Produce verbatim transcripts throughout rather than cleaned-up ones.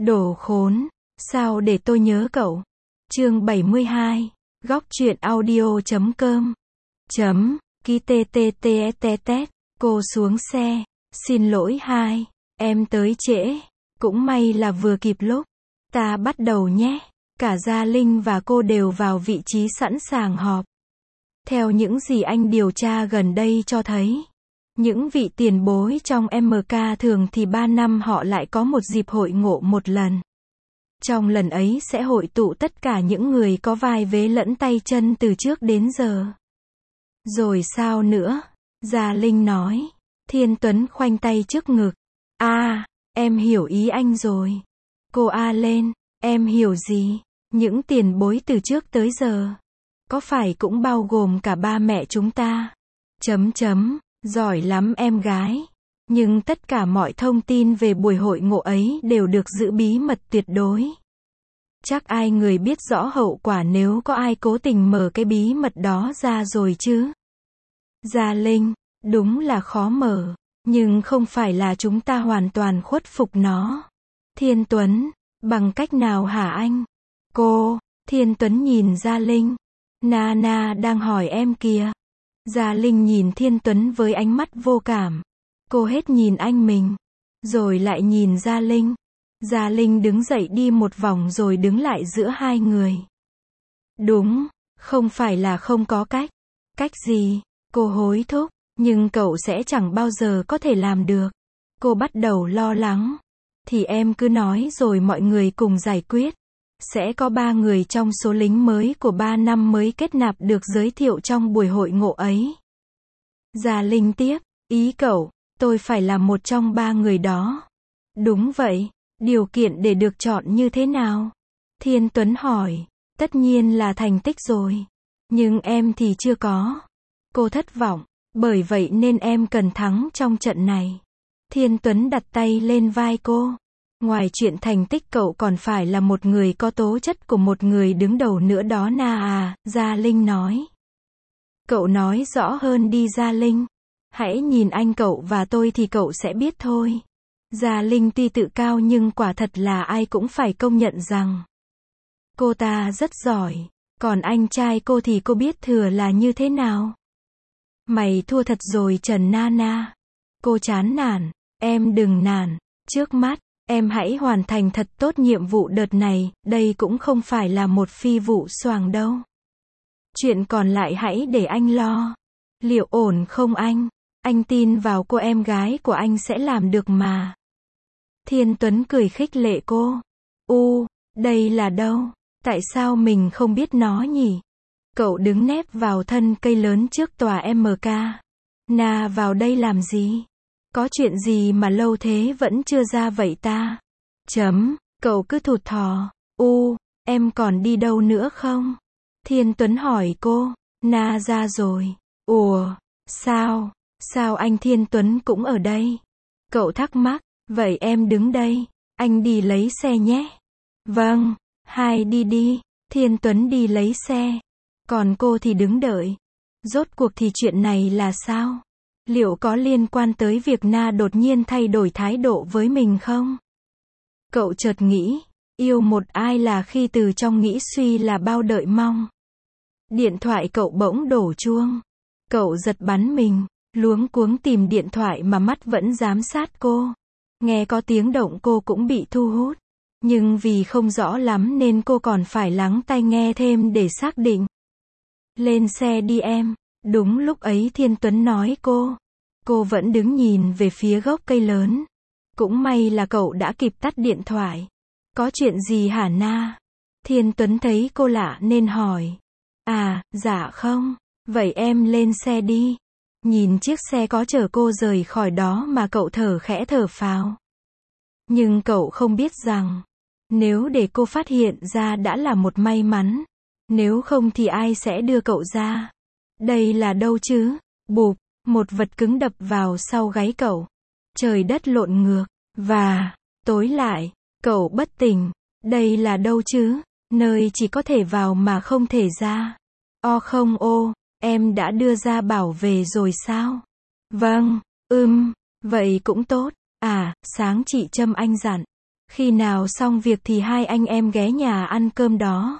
Đồ khốn, sao để tôi nhớ cậu. Chương bảy mươi hai, góc truyện audio chấm com. Chấm, ký tê tê tê tê tét, cô xuống xe. Xin lỗi hai, em tới trễ. Cũng may là vừa kịp lúc. Ta bắt đầu nhé. Cả Gia Linh và cô đều vào vị trí sẵn sàng họp. Theo những gì anh điều tra gần đây cho thấy, những vị tiền bối trong em ca thường thì ba năm họ lại có một dịp hội ngộ một lần. Trong lần ấy sẽ hội tụ tất cả những người có vai vế lẫn tay chân từ trước đến giờ. Rồi sao nữa? Gia Linh nói. Thiên Tuấn khoanh tay trước ngực. À, em hiểu ý anh rồi. Cô a lên, em hiểu gì? Những tiền bối từ trước tới giờ. Có phải cũng bao gồm cả ba mẹ chúng ta? Chấm chấm, giỏi lắm em gái. Nhưng tất cả mọi thông tin về buổi hội ngộ ấy đều được giữ bí mật tuyệt đối. Chắc ai người biết rõ hậu quả nếu có ai cố tình mở cái bí mật đó ra rồi chứ? Gia Linh, đúng là khó mở, nhưng không phải là chúng ta hoàn toàn khuất phục nó. Thiên Tuấn, bằng cách nào hả anh? Cô, Thiên Tuấn nhìn Gia Linh. Nana đang hỏi em kìa. Gia Linh nhìn Thiên Tuấn với ánh mắt vô cảm. Cô hết nhìn anh mình, rồi lại nhìn Gia Linh. Gia Linh đứng dậy đi một vòng rồi đứng lại giữa hai người. Đúng, không phải là không có cách. Cách gì? Cô hối thúc, nhưng cậu sẽ chẳng bao giờ có thể làm được. Cô bắt đầu lo lắng. Thì em cứ nói rồi mọi người cùng giải quyết. Sẽ có ba người trong số lính mới của ba năm mới kết nạp được giới thiệu trong buổi hội ngộ ấy. Gia Linh tiếp, ý cậu, tôi phải là một trong ba người đó. Đúng vậy, điều kiện để được chọn như thế nào? Thiên Tuấn hỏi, tất nhiên là thành tích rồi. Nhưng em thì chưa có. Cô thất vọng, bởi vậy nên em cần thắng trong trận này. Thiên Tuấn đặt tay lên vai cô. Ngoài chuyện thành tích cậu còn phải là một người có tố chất của một người đứng đầu nữa đó na à, Gia Linh nói. Cậu nói rõ hơn đi Gia Linh. Hãy nhìn anh cậu và tôi thì cậu sẽ biết thôi. Gia Linh tuy tự cao nhưng quả thật là ai cũng phải công nhận rằng cô ta rất giỏi. Còn anh trai cô thì cô biết thừa là như thế nào. Mày thua thật rồi Trần Nana. Cô chán nản. Em đừng nản. Trước mắt, em hãy hoàn thành thật tốt nhiệm vụ đợt này. Đây cũng không phải là một phi vụ xoàng đâu. Chuyện còn lại hãy để anh lo. Liệu ổn không anh? Anh tin vào cô em gái của anh sẽ làm được mà. Thiên Tuấn cười khích lệ cô. U, đây là đâu? Tại sao mình không biết nó nhỉ? Cậu đứng nép vào thân cây lớn trước tòa em ca. Na vào đây làm gì? Có chuyện gì mà lâu thế vẫn chưa ra vậy ta? Chấm, cậu cứ thụt thò. U, em còn đi đâu nữa không? Thiên Tuấn hỏi cô. Na ra rồi. Ủa, sao? Sao anh Thiên Tuấn cũng ở đây? Cậu thắc mắc. Vậy em đứng đây. Anh đi lấy xe nhé. Vâng, hai đi đi. Thiên Tuấn đi lấy xe. Còn cô thì đứng đợi. Rốt cuộc thì chuyện này là sao? Liệu có liên quan tới việc Na đột nhiên thay đổi thái độ với mình không? Cậu chợt nghĩ, yêu một ai là khi từ trong nghĩ suy là bao đợi mong. Điện thoại cậu bỗng đổ chuông. Cậu giật bắn mình, luống cuống tìm điện thoại mà mắt vẫn giám sát cô. Nghe có tiếng động cô cũng bị thu hút. Nhưng vì không rõ lắm nên cô còn phải lắng tai nghe thêm để xác định. Lên xe đi em. Đúng lúc ấy Thiên Tuấn nói cô. Cô vẫn đứng nhìn về phía gốc cây lớn. Cũng may là cậu đã kịp tắt điện thoại. Có chuyện gì hả Na? Thiên Tuấn thấy cô lạ nên hỏi. À, dạ không. Vậy em lên xe đi. Nhìn chiếc xe có chở cô rời khỏi đó mà cậu thở khẽ thở phào. Nhưng cậu không biết rằng, nếu để cô phát hiện ra đã là một may mắn. Nếu không thì ai sẽ đưa cậu ra? Đây là đâu chứ? Bụp, một vật cứng đập vào sau gáy cậu. Trời đất lộn ngược, và, tối lại, cậu bất tỉnh. Đây là đâu chứ? Nơi chỉ có thể vào mà không thể ra. O không ô, em đã đưa ra bảo về rồi sao? Vâng, ừm, vậy cũng tốt. À, sáng chị Trâm Anh dặn. Khi nào xong việc thì hai anh em ghé nhà ăn cơm đó.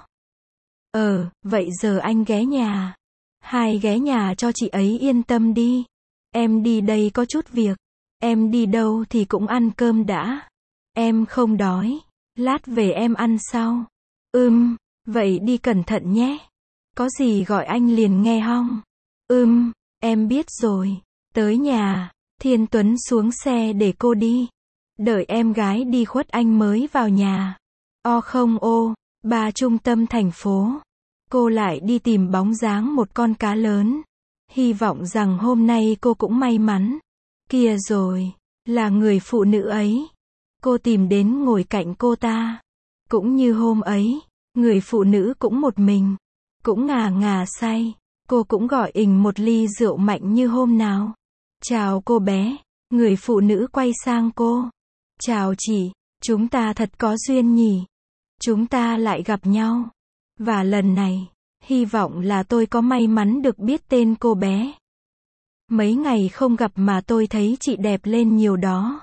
Ờ, vậy giờ anh ghé nhà. Hai ghé nhà cho chị ấy yên tâm đi. Em đi đây có chút việc. Em đi đâu thì cũng ăn cơm đã. Em không đói. Lát về em ăn sau. Ừm, vậy đi cẩn thận nhé. Có gì gọi anh liền nghe hong. Ừm, em biết rồi. Tới nhà, Thiên Tuấn xuống xe để cô đi. Đợi em gái đi khuất anh mới vào nhà. O không ô, ba trung tâm thành phố. Cô lại đi tìm bóng dáng một con cá lớn. Hy vọng rằng hôm nay cô cũng may mắn. Kia rồi, là người phụ nữ ấy. Cô tìm đến ngồi cạnh cô ta. Cũng như hôm ấy, người phụ nữ cũng một mình. Cũng ngà ngà say. Cô cũng gọi ình một ly rượu mạnh như hôm nào. Chào cô bé. Người phụ nữ quay sang cô. Chào chị, chúng ta thật có duyên nhỉ. Chúng ta lại gặp nhau. Và lần này, hy vọng là tôi có may mắn được biết tên cô bé. Mấy ngày không gặp mà tôi thấy chị đẹp lên nhiều đó.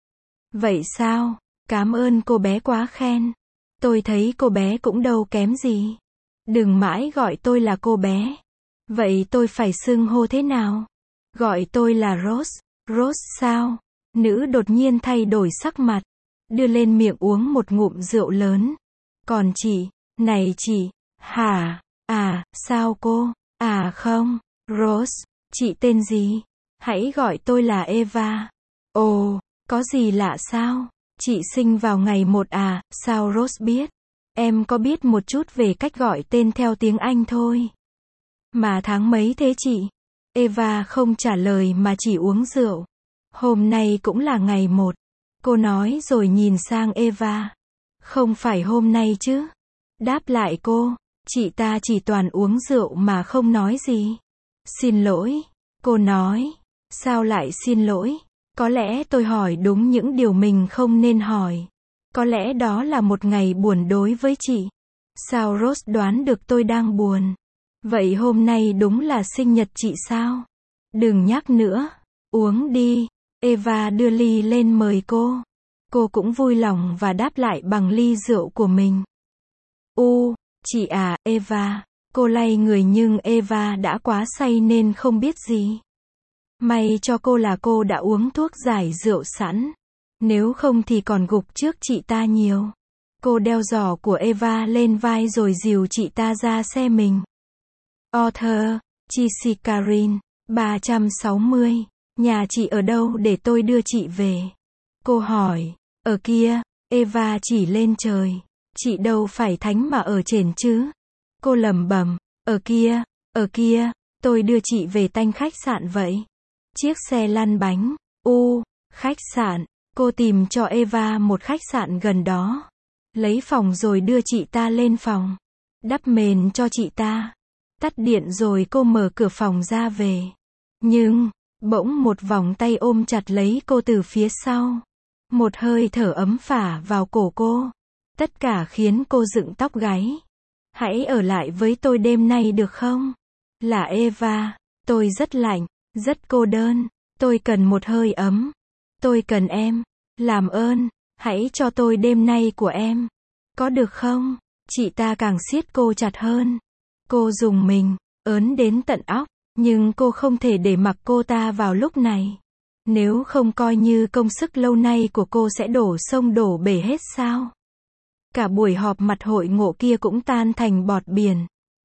Vậy sao? Cảm ơn cô bé quá khen. Tôi thấy cô bé cũng đâu kém gì. Đừng mãi gọi tôi là cô bé. Vậy tôi phải xưng hô thế nào? Gọi tôi là Rose. Rose sao? Nữ đột nhiên thay đổi sắc mặt. Đưa lên miệng uống một ngụm rượu lớn. Còn chị, này chị, hả? À, sao cô? À không, Rose, chị tên gì? Hãy gọi tôi là Eva. Ồ, có gì lạ sao? Chị sinh vào ngày một à, sao Rose biết? Em có biết một chút về cách gọi tên theo tiếng Anh thôi. Mà tháng mấy thế chị? Eva không trả lời mà chỉ uống rượu. Hôm nay cũng là ngày một. Cô nói rồi nhìn sang Eva. Không phải hôm nay chứ? Đáp lại cô. Chị ta chỉ toàn uống rượu mà không nói gì. Xin lỗi. Cô nói. Sao lại xin lỗi? Có lẽ tôi hỏi đúng những điều mình không nên hỏi. Có lẽ đó là một ngày buồn đối với chị. Sao Rose đoán được tôi đang buồn? Vậy hôm nay đúng là sinh nhật chị sao? Đừng nhắc nữa. Uống đi. Eva đưa ly lên mời cô. Cô cũng vui lòng và đáp lại bằng ly rượu của mình. U, chị à, Eva. Cô lay người nhưng Eva đã quá say nên không biết gì. May cho cô là cô đã uống thuốc giải rượu sẵn. Nếu không thì còn gục trước chị ta nhiều. Cô đeo giỏ của Eva lên vai rồi dìu chị ta ra xe mình. Arthur, Chichikarin, ba trăm sáu mươi. Nhà chị ở đâu để tôi đưa chị về? Cô hỏi. Ở kia, Eva chỉ lên trời. Chị đâu phải thánh mà ở trên chứ? Cô lẩm bẩm. Ở kia, ở kia, tôi đưa chị về tanh khách sạn vậy. Chiếc xe lăn bánh. U, khách sạn. Cô tìm cho Eva một khách sạn gần đó. Lấy phòng rồi đưa chị ta lên phòng. Đắp mền cho chị ta. Tắt điện rồi cô mở cửa phòng ra về. Nhưng, bỗng một vòng tay ôm chặt lấy cô từ phía sau. Một hơi thở ấm phả vào cổ cô. Tất cả khiến cô dựng tóc gáy. Hãy ở lại với tôi đêm nay được không? Là Eva. Tôi rất lạnh, rất cô đơn. Tôi cần một hơi ấm. Tôi cần em. Làm ơn, hãy cho tôi đêm nay của em. Có được không? Chị ta càng siết cô chặt hơn. Cô rùng mình, ớn đến tận óc. Nhưng cô không thể để mặc cô ta vào lúc này. Nếu không coi như công sức lâu nay của cô sẽ đổ sông đổ bể hết sao? Cả buổi họp mặt hội ngộ kia cũng tan thành bọt biển.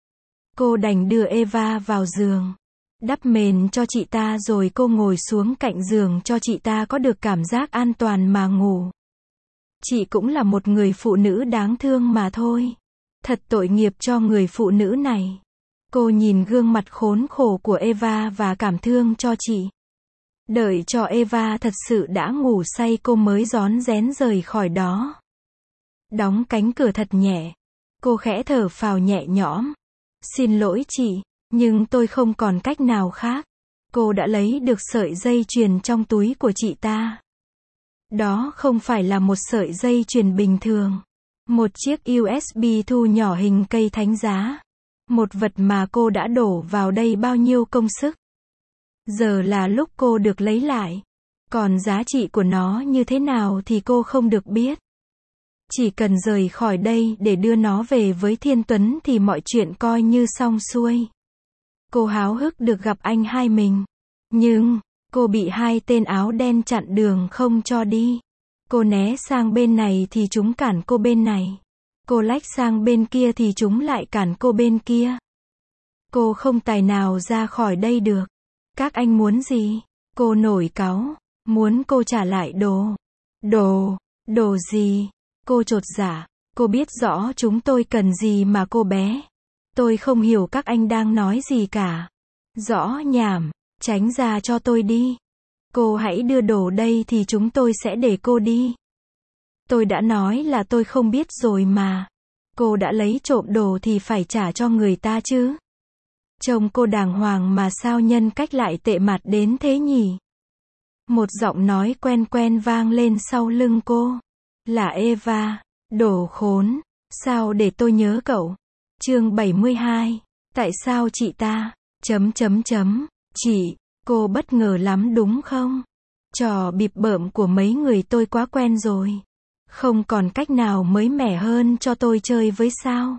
Cô đành đưa Eva vào giường. Đắp mền cho chị ta rồi cô ngồi xuống cạnh giường cho chị ta có được cảm giác an toàn mà ngủ. Chị cũng là một người phụ nữ đáng thương mà thôi. Thật tội nghiệp cho người phụ nữ này. Cô nhìn gương mặt khốn khổ của Eva và cảm thương cho chị. Đợi cho Eva thật sự đã ngủ say cô mới rón rén rời khỏi đó. Đóng cánh cửa thật nhẹ. Cô khẽ thở phào nhẹ nhõm. Xin lỗi chị, nhưng tôi không còn cách nào khác. Cô đã lấy được sợi dây chuyền trong túi của chị ta. Đó không phải là một sợi dây chuyền bình thường. Một chiếc u ét bê thu nhỏ hình cây thánh giá. Một vật mà cô đã đổ vào đây bao nhiêu công sức. Giờ là lúc cô được lấy lại. Còn giá trị của nó như thế nào thì cô không được biết. Chỉ cần rời khỏi đây để đưa nó về với Thiên Tuấn thì mọi chuyện coi như xong xuôi. Cô háo hức được gặp anh hai mình. Nhưng, cô bị hai tên áo đen chặn đường không cho đi. Cô né sang bên này thì chúng cản cô bên này. Cô lách sang bên kia thì chúng lại cản cô bên kia. Cô không tài nào ra khỏi đây được. Các anh muốn gì? Cô nổi cáu. Muốn cô trả lại đồ. Đồ, đồ gì? Cô chột dạ. Cô biết rõ chúng tôi cần gì mà cô bé. Tôi không hiểu các anh đang nói gì cả. Rõ nhảm, tránh ra cho tôi đi. Cô hãy đưa đồ đây thì chúng tôi sẽ để cô đi. Tôi đã nói là tôi không biết rồi mà. Cô đã lấy trộm đồ thì phải trả cho người ta chứ. Trông cô đàng hoàng mà sao nhân cách lại tệ mặt đến thế nhỉ? Một giọng nói quen quen vang lên sau lưng cô. Là Eva. Đồ khốn. Sao để tôi nhớ cậu? Chương bảy mươi hai. Tại sao chị ta? Chấm chấm chấm. Chị, cô bất ngờ lắm đúng không? Trò bịp bợm của mấy người tôi quá quen rồi. Không còn cách nào mới mẻ hơn cho tôi chơi với sao?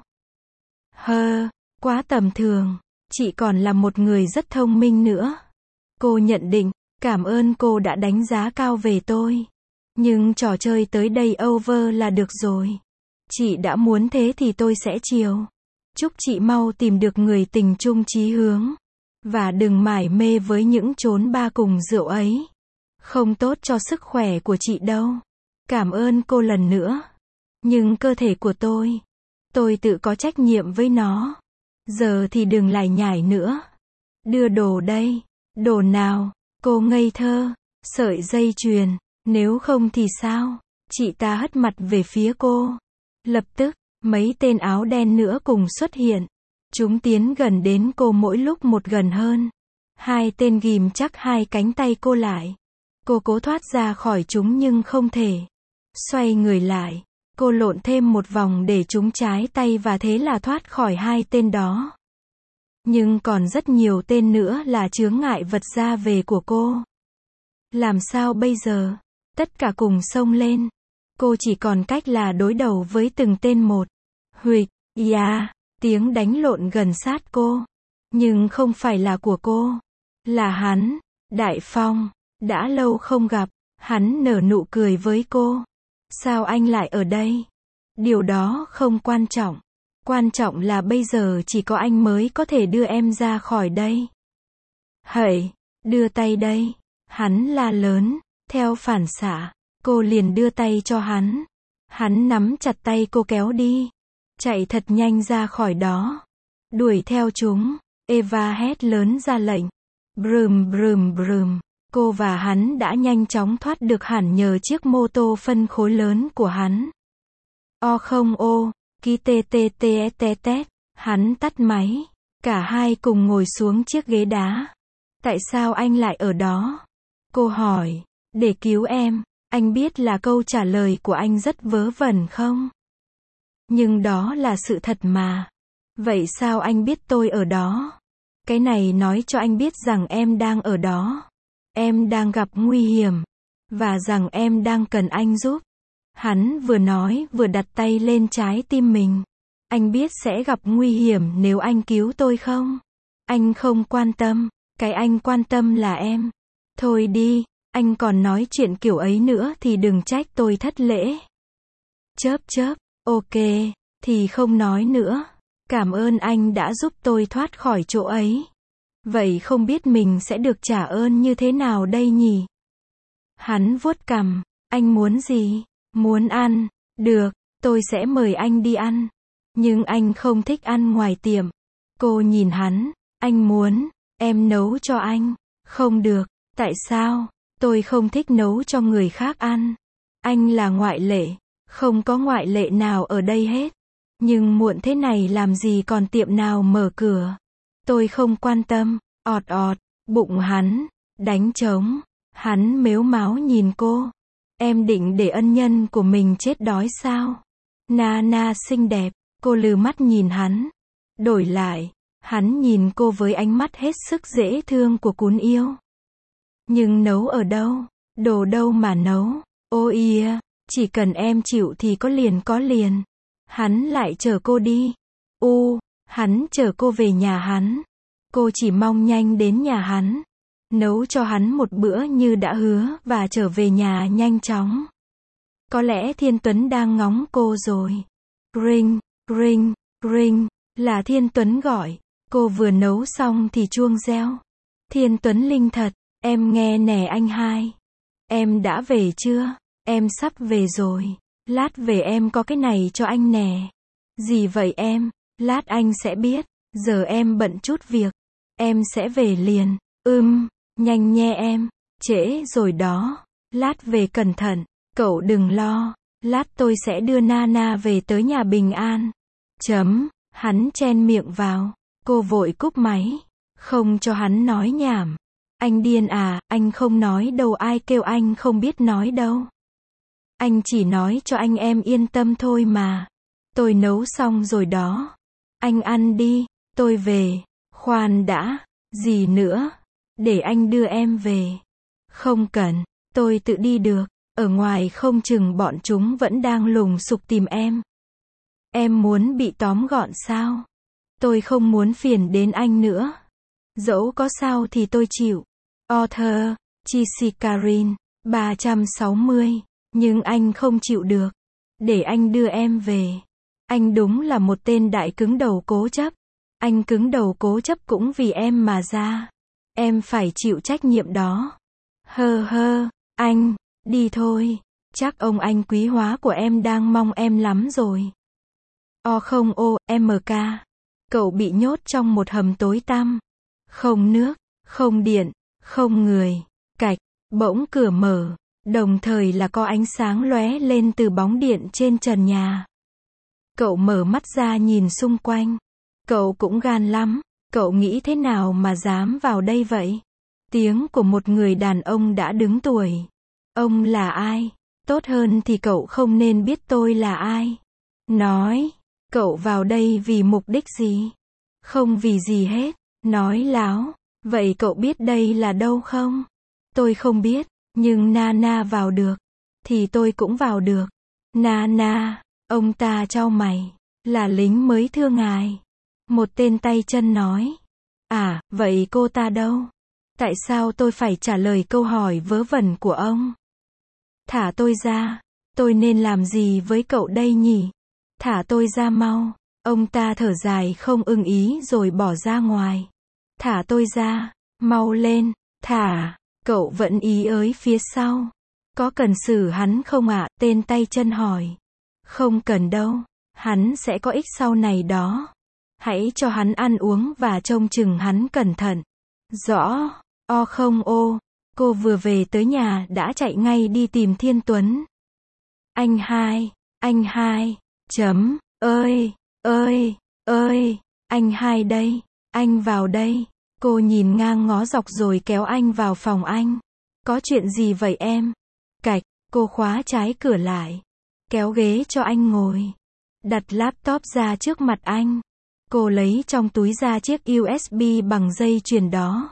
Hơ, quá tầm thường. Chị còn là một người rất thông minh nữa. Cô nhận định, cảm ơn cô đã đánh giá cao về tôi. Nhưng trò chơi tới đây over là được rồi. Chị đã muốn thế thì tôi sẽ chiều. Chúc chị mau tìm được người tình chung chí hướng. Và đừng mải mê với những chốn ba cùng rượu ấy. Không tốt cho sức khỏe của chị đâu. Cảm ơn cô lần nữa. Nhưng cơ thể của tôi, tôi tự có trách nhiệm với nó. Giờ thì đừng lải nhải nữa. Đưa đồ đây. Đồ nào? Cô ngây thơ. Sợi dây chuyền. Nếu không thì sao? Chị ta hất mặt về phía cô. Lập tức, mấy tên áo đen nữa cùng xuất hiện. Chúng tiến gần đến cô mỗi lúc một gần hơn. Hai tên ghim chắc hai cánh tay cô lại. Cô cố thoát ra khỏi chúng nhưng không thể. Xoay người lại. Cô lộn thêm một vòng để chúng trái tay và thế là thoát khỏi hai tên đó. Nhưng còn rất nhiều tên nữa là chướng ngại vật ra về của cô. Làm sao bây giờ? Tất cả cùng xông lên. Cô chỉ còn cách là đối đầu với từng tên một. Huỵch, yeah, tiếng đánh lộn gần sát cô. Nhưng không phải là của cô. Là hắn, Đại Phong. Đã lâu không gặp. Hắn nở nụ cười với cô. Sao anh lại ở đây? Điều đó không quan trọng. Quan trọng là bây giờ chỉ có anh mới có thể đưa em ra khỏi đây. Hãy, đưa tay đây. Hắn la lớn. Theo phản xạ, cô liền đưa tay cho hắn. Hắn nắm chặt tay cô kéo đi. Chạy thật nhanh ra khỏi đó. Đuổi theo chúng. Eva hét lớn ra lệnh. Brum brum brum. Cô và hắn đã nhanh chóng thoát được hẳn nhờ chiếc mô tô phân khối lớn của hắn. O không ô, ký tê tê tê tê tê. Hắn tắt máy. Cả hai cùng ngồi xuống chiếc ghế đá. Tại sao anh lại ở đó? Cô hỏi. Để cứu em. Anh biết là câu trả lời của anh rất vớ vẩn không? Nhưng đó là sự thật mà. Vậy sao anh biết tôi ở đó? Cái này nói cho anh biết rằng em đang ở đó. Em đang gặp nguy hiểm. Và rằng em đang cần anh giúp. Hắn vừa nói vừa đặt tay lên trái tim mình. Anh biết sẽ gặp nguy hiểm nếu anh cứu tôi không? Anh không quan tâm. Cái anh quan tâm là em. Thôi đi, anh còn nói chuyện kiểu ấy nữa thì đừng trách tôi thất lễ. Chớp chớp, ok, thì không nói nữa. Cảm ơn anh đã giúp tôi thoát khỏi chỗ ấy. Vậy không biết mình sẽ được trả ơn như thế nào đây nhỉ? Hắn vuốt cằm, anh muốn gì? Muốn ăn? Được, tôi sẽ mời anh đi ăn. Nhưng anh không thích ăn ngoài tiệm. Cô nhìn hắn, anh muốn, em nấu cho anh. Không được, tại sao? Tôi không thích nấu cho người khác ăn. Anh là ngoại lệ. Không có ngoại lệ nào ở đây hết. Nhưng muộn thế này làm gì còn tiệm nào mở cửa. Tôi không quan tâm. Ọt ọt, bụng hắn, đánh trống. Hắn mếu máo nhìn cô. Em định để ân nhân của mình chết đói sao? Na na xinh đẹp. Cô lừ mắt nhìn hắn. Đổi lại, hắn nhìn cô với ánh mắt hết sức dễ thương của cún yêu. Nhưng nấu ở đâu? Đồ đâu mà nấu? Ô ia, Chỉ cần em chịu thì có liền có liền. Hắn lại chở cô đi. U, hắn chở cô về nhà hắn. Cô chỉ mong nhanh đến nhà hắn. Nấu cho hắn một bữa như đã hứa và trở về nhà nhanh chóng. Có lẽ Thiên Tuấn đang ngóng cô rồi. Ring, ring, ring, là Thiên Tuấn gọi. Cô vừa nấu xong thì chuông reo. Thiên Tuấn Linh thật, em nghe nè anh hai. Em đã về chưa? Em sắp về rồi. Lát về em có cái này cho anh nè. Gì vậy em? Lát anh sẽ biết. Giờ em bận chút việc. Em sẽ về liền. Ừm, nhanh nhé em. Trễ rồi đó. Lát về cẩn thận. Cậu đừng lo. Lát tôi sẽ đưa Nana về tới nhà bình an. Chấm. Hắn chen miệng vào. Cô vội cúp máy. Không cho hắn nói nhảm. Anh điên à, anh không nói đâu, ai kêu anh không biết nói đâu. Anh chỉ nói cho anh em yên tâm thôi mà. Tôi nấu xong rồi đó. Anh ăn đi, tôi về. Khoan đã, gì nữa? Để anh đưa em về. Không cần, tôi tự đi được. Ở ngoài không chừng bọn chúng vẫn đang lùng sục tìm em. Em muốn bị tóm gọn sao? Tôi không muốn phiền đến anh nữa. Dẫu có sao thì tôi chịu. Author, Chishikarin, ba trăm sáu mươi. Nhưng anh không chịu được. Để anh đưa em về. Anh đúng là một tên đại cứng đầu cố chấp. Anh cứng đầu cố chấp cũng vì em mà ra. Em phải chịu trách nhiệm đó. Hơ hơ, anh, đi thôi. Chắc ông anh quý hóa của em đang mong em lắm rồi. O không ô, em ca. Cậu bị nhốt trong một hầm tối tăm. Không nước, không điện, không người. Cạch, bỗng cửa mở. Đồng thời là có ánh sáng lóe lên từ bóng điện trên trần nhà. Cậu mở mắt ra nhìn xung quanh. Cậu cũng gan lắm. Cậu nghĩ thế nào mà dám vào đây vậy? Tiếng của một người đàn ông đã đứng tuổi. Ông là ai? Tốt hơn thì cậu không nên biết tôi là ai. Nói, cậu vào đây vì mục đích gì? Không vì gì hết. Nói láo. Vậy cậu biết đây là đâu không? Tôi không biết. Nhưng Nana vào được. Thì tôi cũng vào được. Nana, ông ta chau mày. Là lính mới thưa ngài. Một tên tay chân nói. À, vậy cô ta đâu? Tại sao tôi phải trả lời câu hỏi vớ vẩn của ông? Thả tôi ra. Tôi nên làm gì với cậu đây nhỉ? Thả tôi ra mau. Ông ta thở dài không ưng ý rồi bỏ ra ngoài. Thả tôi ra. Mau lên. Thả. Cậu vẫn ý ới phía sau. Có cần xử hắn không ạ? Tên tay chân hỏi. Không cần đâu. Hắn sẽ có ích sau này đó. Hãy cho hắn ăn uống và trông chừng hắn cẩn thận. Rõ. O không ô. Cô vừa về tới nhà đã chạy ngay đi tìm Thiên Tuấn. Anh hai. Anh hai. Chấm. Ơi. Ơi. Ơi. Anh hai đây. Anh vào đây. Cô nhìn ngang ngó dọc rồi kéo anh vào phòng anh. Có chuyện gì vậy em? Cạch, cô khóa trái cửa lại. Kéo ghế cho anh ngồi. Đặt laptop ra trước mặt anh. Cô lấy trong túi ra chiếc u ét bê bằng dây chuyền đó.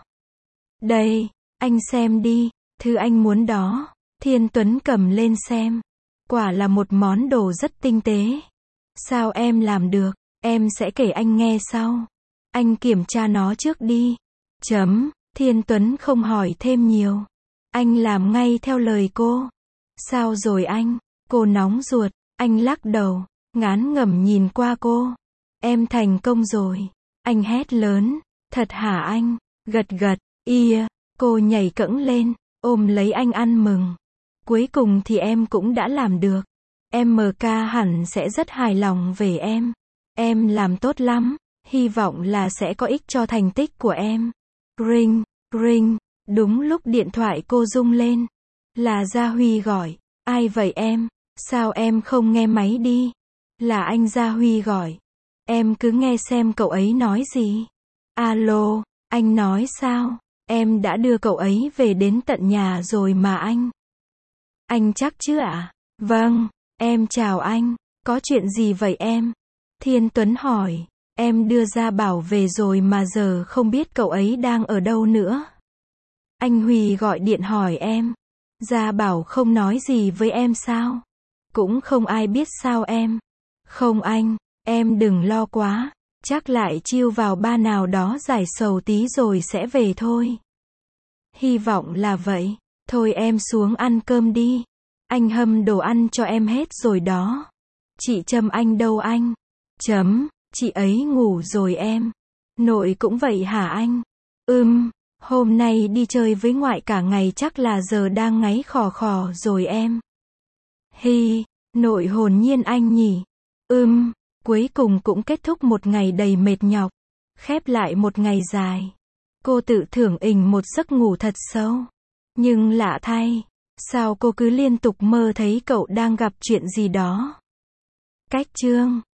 Đây, anh xem đi, thứ anh muốn đó. Thiên Tuấn cầm lên xem. Quả là một món đồ rất tinh tế. Sao em làm được? Em sẽ kể anh nghe sau. Anh kiểm tra nó trước đi. Chấm. Thiên Tuấn không hỏi thêm nhiều. Anh làm ngay theo lời cô. Sao rồi anh? Cô nóng ruột. Anh lắc đầu. Ngán ngẩm nhìn qua cô. Em thành công rồi. Anh hét lớn. Thật hả anh? Gật gật. Ia. Cô nhảy cẫng lên. Ôm lấy anh ăn mừng. Cuối cùng thì em cũng đã làm được. Em em ca hẳn sẽ rất hài lòng về em. Em làm tốt lắm. Hy vọng là sẽ có ích cho thành tích của em. Ring, ring. Đúng lúc điện thoại cô rung lên. Là Gia Huy gọi. Ai vậy em? Sao em không nghe máy đi? Là anh Gia Huy gọi. Em cứ nghe xem cậu ấy nói gì. Alo, anh nói sao? Em đã đưa cậu ấy về đến tận nhà rồi mà anh. Anh chắc chứ ạ? À? Vâng, em chào anh. Có chuyện gì vậy em? Thiên Tuấn hỏi. Em đưa Gia Bảo về rồi mà giờ không biết cậu ấy đang ở đâu nữa. Anh Huy gọi điện hỏi em. Gia Bảo không nói gì với em sao? Cũng không ai biết sao em. Không anh, em đừng lo quá. Chắc lại chiêu vào ba nào đó giải sầu tí rồi sẽ về thôi. Hy vọng là vậy. Thôi em xuống ăn cơm đi. Anh hâm đồ ăn cho em hết rồi đó. Chị Trâm anh đâu anh? Chấm, chị ấy ngủ rồi em. Nội cũng vậy hả anh? Ừm, hôm nay đi chơi với ngoại cả ngày chắc là giờ đang ngáy khò khò rồi em. Hi, nội hồn nhiên anh nhỉ? Ừm, cuối cùng cũng kết thúc một ngày đầy mệt nhọc. Khép lại một ngày dài. Cô tự thưởng ình một giấc ngủ thật sâu. Nhưng lạ thay, sao cô cứ liên tục mơ thấy cậu đang gặp chuyện gì đó. Cách chương